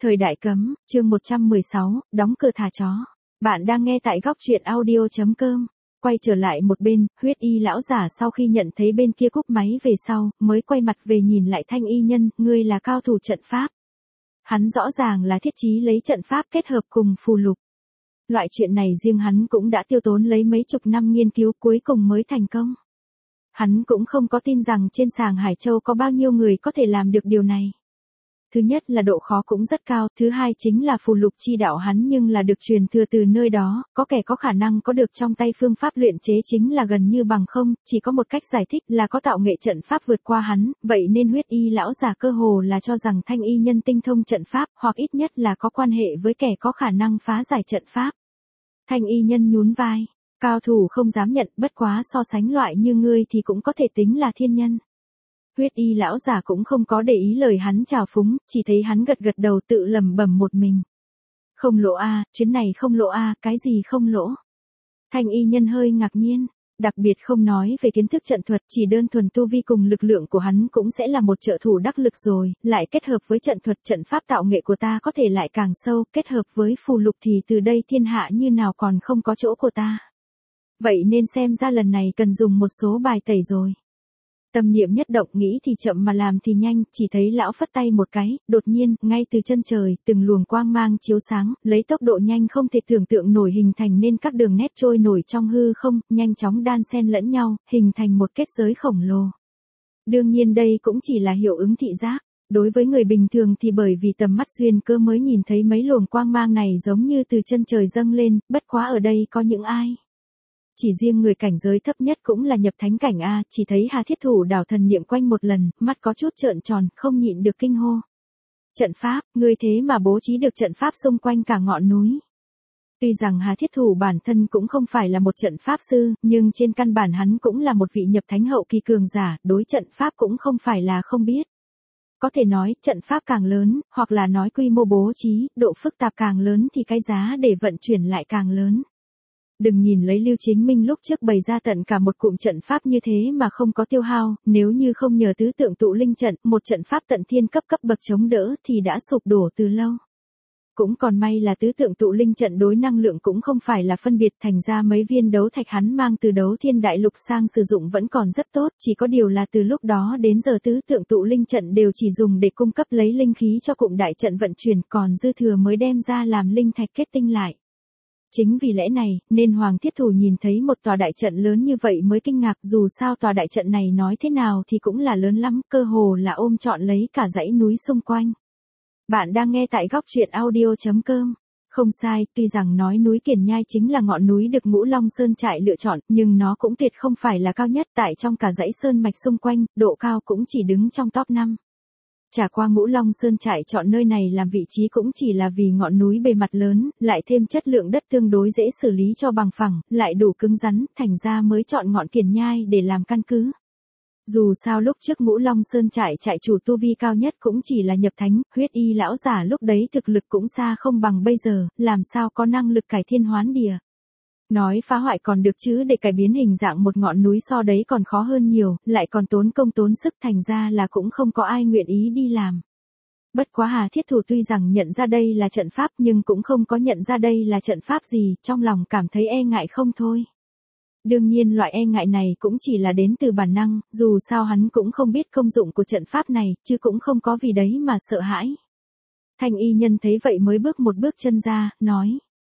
Thời đại cấm, chương 116, đóng cửa thả chó. Bạn đang nghe tại góc truyện audio.com. Quay trở lại một bên, huyết y lão giả sau khi nhận thấy bên kia cúp máy về sau, mới quay mặt về nhìn lại Thanh y nhân, ngươi là cao thủ trận pháp. Hắn rõ ràng là thiết chí lấy trận pháp kết hợp cùng phù lục. Loại chuyện này riêng hắn cũng đã tiêu tốn lấy mấy chục năm nghiên cứu cuối cùng mới thành công. Hắn cũng không có tin rằng trên sàng Hải Châu có bao nhiêu người có thể làm được điều này. Thứ nhất là độ khó cũng rất cao, thứ hai chính là phù lục chi đạo hắn nhưng là được truyền thừa từ nơi đó, có kẻ có khả năng có được trong tay phương pháp luyện chế chính là gần như bằng không, chỉ có một cách giải thích là có tạo nghệ trận pháp vượt qua hắn, vậy nên huyết y lão giả cơ hồ là cho rằng Thanh y nhân tinh thông trận pháp, hoặc ít nhất là có quan hệ với kẻ có khả năng phá giải trận pháp. Thanh y nhân nhún vai, cao thủ không dám nhận, bất quá so sánh loại như ngươi thì cũng có thể tính là thiên nhân. Huyết y lão giả cũng không có để ý lời hắn chào phúng, chỉ thấy hắn gật gật đầu tự lẩm bẩm một mình. Không lỗ a, chuyến này không lỗ a, cái gì không lỗ? Thanh y nhân hơi ngạc nhiên, đặc biệt không nói về kiến thức trận thuật, chỉ đơn thuần tu vi cùng lực lượng của hắn cũng sẽ là một trợ thủ đắc lực rồi, lại kết hợp với trận thuật trận pháp tạo nghệ của ta có thể lại càng sâu, kết hợp với phù lục thì từ đây thiên hạ như nào còn không có chỗ của ta. Vậy nên xem ra lần này cần dùng một số bài tẩy rồi. Tâm niệm nhất động, nghĩ thì chậm mà làm thì nhanh, chỉ thấy lão phất tay một cái, đột nhiên, ngay từ chân trời, từng luồng quang mang chiếu sáng, lấy tốc độ nhanh không thể tưởng tượng nổi hình thành nên các đường nét trôi nổi trong hư không, nhanh chóng đan xen lẫn nhau, hình thành một kết giới khổng lồ. Đương nhiên đây cũng chỉ là hiệu ứng thị giác. Đối với người bình thường thì bởi vì tầm mắt duyên cơ mới nhìn thấy mấy luồng quang mang này giống như từ chân trời dâng lên, bất quá ở đây có những ai. Chỉ riêng người cảnh giới thấp nhất cũng là nhập thánh cảnh A, chỉ thấy Hà Thiết Thủ đảo thần niệm quanh một lần, mắt có chút trợn tròn, không nhịn được kinh hô. Trận pháp, ngươi thế mà bố trí được trận pháp xung quanh cả ngọn núi. Tuy rằng Hà Thiết Thủ bản thân cũng không phải là một trận pháp sư, nhưng trên căn bản hắn cũng là một vị nhập thánh hậu kỳ cường giả, đối trận pháp cũng không phải là không biết. Có thể nói, trận pháp càng lớn, hoặc là nói quy mô bố trí, độ phức tạp càng lớn thì cái giá để vận chuyển lại càng lớn. Đừng nhìn lấy Lưu Chính Minh lúc trước bày ra tận cả một cụm trận pháp như thế mà không có tiêu hao, nếu như không nhờ tứ tượng tụ linh trận, một trận pháp tận thiên cấp bậc chống đỡ thì đã sụp đổ từ lâu. Cũng còn may là tứ tượng tụ linh trận đối năng lượng cũng không phải là phân biệt, thành ra mấy viên đấu thạch hắn mang từ đấu thiên đại lục sang sử dụng vẫn còn rất tốt, chỉ có điều là từ lúc đó đến giờ tứ tượng tụ linh trận đều chỉ dùng để cung cấp lấy linh khí cho cụm đại trận vận chuyển, còn dư thừa mới đem ra làm linh thạch kết tinh lại. Chính vì lẽ này, nên Hoàng Thiết Thủ nhìn thấy một tòa đại trận lớn như vậy mới kinh ngạc, dù sao tòa đại trận này nói thế nào thì cũng là lớn lắm, cơ hồ là ôm trọn lấy cả dãy núi xung quanh. Bạn đang nghe tại góc truyện audio.com. Không sai, tuy rằng nói núi Kiền Nhai chính là ngọn núi được Ngũ Long Sơn trại lựa chọn, nhưng nó cũng tuyệt không phải là cao nhất, tại trong cả dãy sơn mạch xung quanh, độ cao cũng chỉ đứng trong top 5. Chả qua Ngũ Long Sơn trại chọn nơi này làm vị trí cũng chỉ là vì ngọn núi bề mặt lớn, lại thêm chất lượng đất tương đối dễ xử lý cho bằng phẳng, lại đủ cứng rắn, thành ra mới chọn ngọn Kiền Nhai để làm căn cứ. Dù sao lúc trước Ngũ Long Sơn trại chủ tu vi cao nhất cũng chỉ là nhập thánh, huyết y lão giả lúc đấy thực lực cũng xa không bằng bây giờ, làm sao có năng lực cải thiên hoán địa. Nói phá hoại còn được chứ để cải biến hình dạng một ngọn núi so đấy còn khó hơn nhiều, lại còn tốn công tốn sức, thành ra là cũng không có ai nguyện ý đi làm. Bất quá Hà Thiết Thủ tuy rằng nhận ra đây là trận pháp nhưng cũng không có nhận ra đây là trận pháp gì, trong lòng cảm thấy e ngại không thôi. Đương nhiên loại e ngại này cũng chỉ là đến từ bản năng, dù sao hắn cũng không biết công dụng của trận pháp này, chứ cũng không có vì đấy mà sợ hãi. Thanh y nhân thấy vậy mới bước một bước chân ra, nói.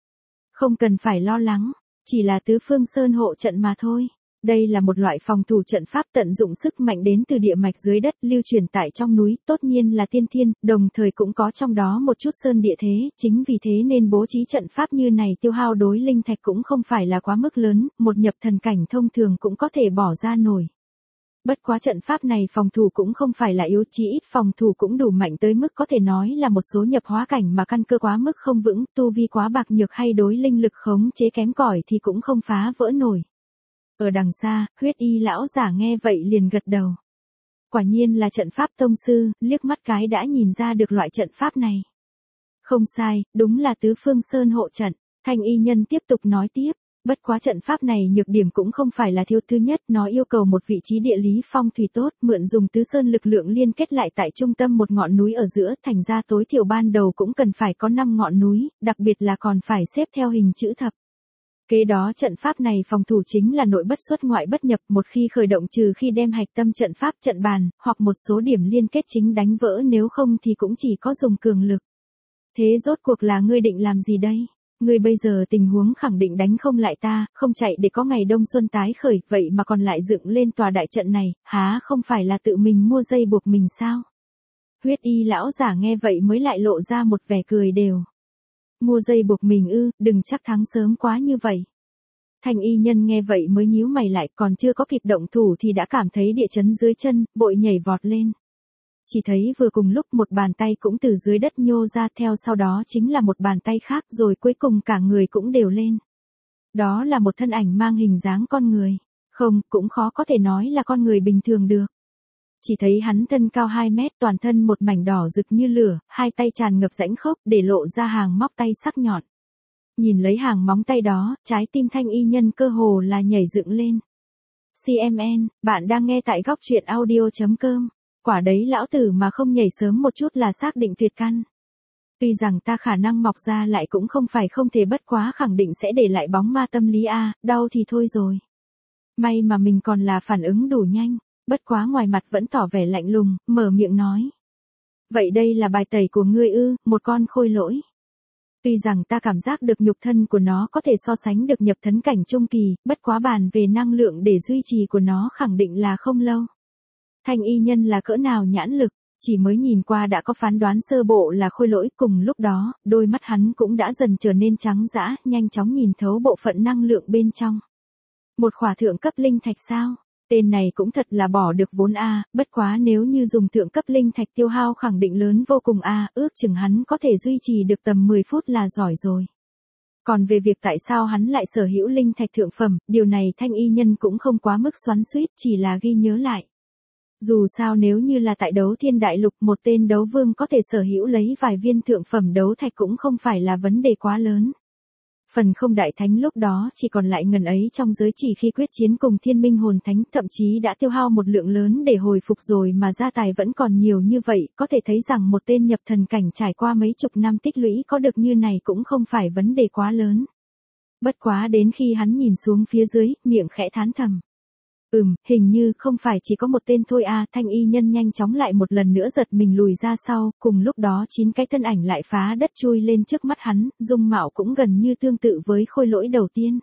Không cần phải lo lắng. Chỉ là tứ phương sơn hộ trận mà thôi. Đây là một loại phòng thủ trận pháp tận dụng sức mạnh đến từ địa mạch dưới đất lưu truyền tại trong núi, tốt nhiên là tiên thiên, đồng thời cũng có trong đó một chút sơn địa thế, chính vì thế nên bố trí trận pháp như này tiêu hao đối linh thạch cũng không phải là quá mức lớn, một nhập thần cảnh thông thường cũng có thể bỏ ra nổi. Bất quá trận pháp này phòng thủ cũng không phải là yếu, chí ít phòng thủ cũng đủ mạnh tới mức có thể nói là một số nhập hóa cảnh mà căn cơ quá mức không vững, tu vi quá bạc nhược hay đối linh lực khống chế kém cỏi thì cũng không phá vỡ nổi. Ở đằng xa, huyết y lão giả nghe vậy liền gật đầu. Quả nhiên là trận pháp tông sư, liếc mắt cái đã nhìn ra được loại trận pháp này. Không sai, đúng là tứ phương sơn hộ trận. Thanh y nhân tiếp tục nói tiếp. Bất quá trận pháp này nhược điểm cũng không phải là thiếu. Thứ nhất, nó yêu cầu một vị trí địa lý phong thủy tốt, mượn dùng tứ sơn lực lượng liên kết lại tại trung tâm một ngọn núi ở giữa, thành ra tối thiểu ban đầu cũng cần phải có 5 ngọn núi, đặc biệt là còn phải xếp theo hình chữ thập. Kế đó trận pháp này phòng thủ chính là nội bất xuất ngoại bất nhập, một khi khởi động trừ khi đem hạch tâm trận pháp trận bàn, hoặc một số điểm liên kết chính đánh vỡ, nếu không thì cũng chỉ có dùng cường lực. Thế rốt cuộc là ngươi định làm gì đây? Ngươi bây giờ tình huống khẳng định đánh không lại ta, không chạy để có ngày đông xuân tái khởi, vậy mà còn lại dựng lên tòa đại trận này, há không phải là tự mình mua dây buộc mình sao? Huyết y lão giả nghe vậy mới lại lộ ra một vẻ cười đều. Mua dây buộc mình ư, đừng chắc thắng sớm quá như vậy. Thanh y nhân nghe vậy mới nhíu mày lại, còn chưa có kịp động thủ thì đã cảm thấy địa chấn dưới chân, vội nhảy vọt lên. Chỉ thấy vừa cùng lúc một bàn tay cũng từ dưới đất nhô ra, theo sau đó chính là một bàn tay khác, rồi cuối cùng cả người cũng đều lên. Đó là một thân ảnh mang hình dáng con người. Không, cũng khó có thể nói là con người bình thường được. Chỉ thấy hắn thân cao 2 mét, toàn thân một mảnh đỏ rực như lửa, hai tay tràn ngập rãnh khớp để lộ ra hàng móc tay sắc nhọn. Nhìn lấy hàng móng tay đó, trái tim thanh y nhân cơ hồ là nhảy dựng lên. CMN, bạn đang nghe tại góc truyện audio.com. Quả đấy lão tử mà không nhảy sớm một chút là xác định tuyệt căn. Tuy rằng ta khả năng mọc ra lại cũng không phải không thể, bất quá khẳng định sẽ để lại bóng ma tâm lý a, đau thì thôi rồi. May mà mình còn là phản ứng đủ nhanh, bất quá ngoài mặt vẫn tỏ vẻ lạnh lùng, mở miệng nói. Vậy đây là bài tẩy của ngươi ư, một con khôi lỗi. Tuy rằng ta cảm giác được nhục thân của nó có thể so sánh được nhập thấn cảnh trung kỳ, bất quá bàn về năng lượng để duy trì của nó khẳng định là không lâu. Thanh y nhân là cỡ nào nhãn lực, chỉ mới nhìn qua đã có phán đoán sơ bộ là khôi lỗi, cùng lúc đó, đôi mắt hắn cũng đã dần trở nên trắng dã, nhanh chóng nhìn thấu bộ phận năng lượng bên trong. Một khỏa thượng cấp linh thạch sao? Tên này cũng thật là bỏ được vốn a, bất quá nếu như dùng thượng cấp linh thạch tiêu hao khẳng định lớn vô cùng a, ước chừng hắn có thể duy trì được tầm 10 phút là giỏi rồi. Còn về việc tại sao hắn lại sở hữu linh thạch thượng phẩm, điều này thanh y nhân cũng không quá mức xoắn xuýt, chỉ là ghi nhớ lại. Dù sao nếu như là tại đấu thiên đại lục, một tên đấu vương có thể sở hữu lấy vài viên thượng phẩm đấu thạch cũng không phải là vấn đề quá lớn. Phần không đại thánh lúc đó chỉ còn lại ngần ấy trong giới chỉ khi quyết chiến cùng thiên minh hồn thánh, thậm chí đã tiêu hao một lượng lớn để hồi phục rồi mà gia tài vẫn còn nhiều như vậy, có thể thấy rằng một tên nhập thần cảnh trải qua mấy chục năm tích lũy có được như này cũng không phải vấn đề quá lớn. Bất quá đến khi hắn nhìn xuống phía dưới, miệng khẽ thán thầm. Hình như không phải chỉ có một tên thôi à, thanh y nhân nhanh chóng lại một lần nữa giật mình lùi ra sau, cùng lúc đó 9 cái thân ảnh lại phá đất chui lên trước mắt hắn, dung mạo cũng gần như tương tự với khôi lỗi đầu tiên.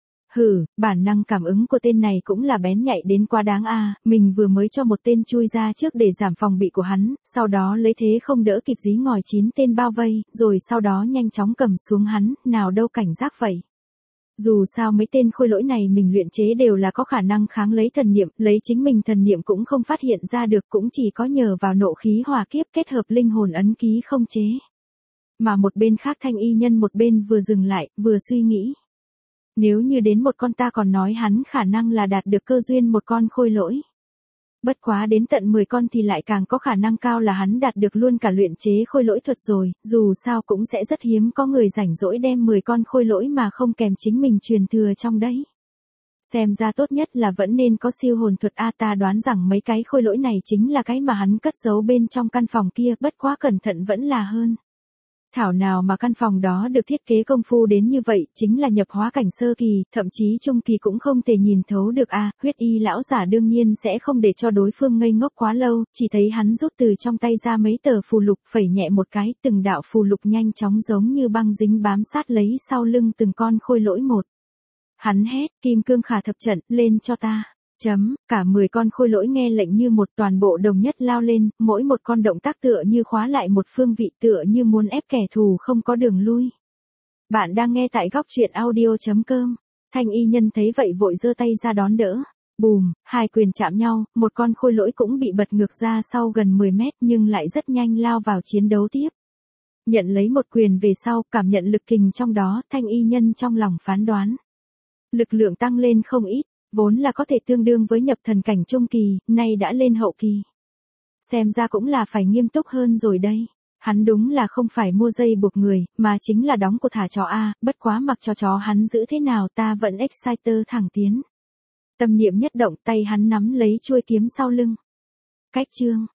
Bản năng cảm ứng của tên này cũng là bén nhạy đến quá đáng a, mình vừa mới cho một tên chui ra trước để giảm phòng bị của hắn, sau đó lấy thế không đỡ kịp dí ngòi 9 tên bao vây, rồi sau đó nhanh chóng cầm xuống hắn, nào đâu cảnh giác vậy. Dù sao mấy tên khôi lỗi này mình luyện chế đều là có khả năng kháng lấy thần niệm, lấy chính mình thần niệm cũng không phát hiện ra được, cũng chỉ có nhờ vào nộ khí hỏa kiếp kết hợp linh hồn ấn ký không chế. Mà một bên khác thanh y nhân một bên vừa dừng lại, vừa suy nghĩ. Nếu như đến một con ta còn nói hắn khả năng là đạt được cơ duyên một con khôi lỗi. Bất quá đến tận 10 con thì lại càng có khả năng cao là hắn đạt được luôn cả luyện chế khôi lỗi thuật rồi, dù sao cũng sẽ rất hiếm có người rảnh rỗi đem 10 con khôi lỗi mà không kèm chính mình truyền thừa trong đấy. Xem ra tốt nhất là vẫn nên có siêu hồn thuật a, ta đoán rằng mấy cái khôi lỗi này chính là cái mà hắn cất giấu bên trong căn phòng kia, bất quá cẩn thận vẫn là hơn. Thảo nào mà căn phòng đó được thiết kế công phu đến như vậy, chính là nhập hóa cảnh sơ kỳ, thậm chí trung kỳ cũng không thể nhìn thấu được a. Huyết y lão giả đương nhiên sẽ không để cho đối phương ngây ngốc quá lâu, chỉ thấy hắn rút từ trong tay ra mấy tờ phù lục, phẩy nhẹ một cái, từng đạo phù lục nhanh chóng giống như băng dính bám sát lấy sau lưng từng con khôi lỗi một. Hắn hét, kim cương khả thập trận, lên cho ta. Cả 10 con khôi lỗi nghe lệnh như một, toàn bộ đồng nhất lao lên, mỗi một con động tác tựa như khóa lại một phương vị, tựa như muốn ép kẻ thù không có đường lui. Bạn đang nghe tại góc truyện audio.com. Thanh y nhân thấy vậy vội giơ tay ra đón đỡ. Bùm, hai quyền chạm nhau, một con khôi lỗi cũng bị bật ngược ra sau gần 10 mét nhưng lại rất nhanh lao vào chiến đấu tiếp. Nhận lấy một quyền về sau, cảm nhận lực kình trong đó, thanh y nhân trong lòng phán đoán. Lực lượng tăng lên không ít. Vốn là có thể tương đương với nhập thần cảnh trung kỳ, nay đã lên hậu kỳ. Xem ra cũng là phải nghiêm túc hơn rồi đây. Hắn đúng là không phải mua dây buộc người, mà chính là đóng cột thả chó a, bất quá mặc cho chó hắn giữ thế nào ta vẫn exciter thẳng tiến. Tâm niệm nhất động tay hắn nắm lấy chuôi kiếm sau lưng. Cách chương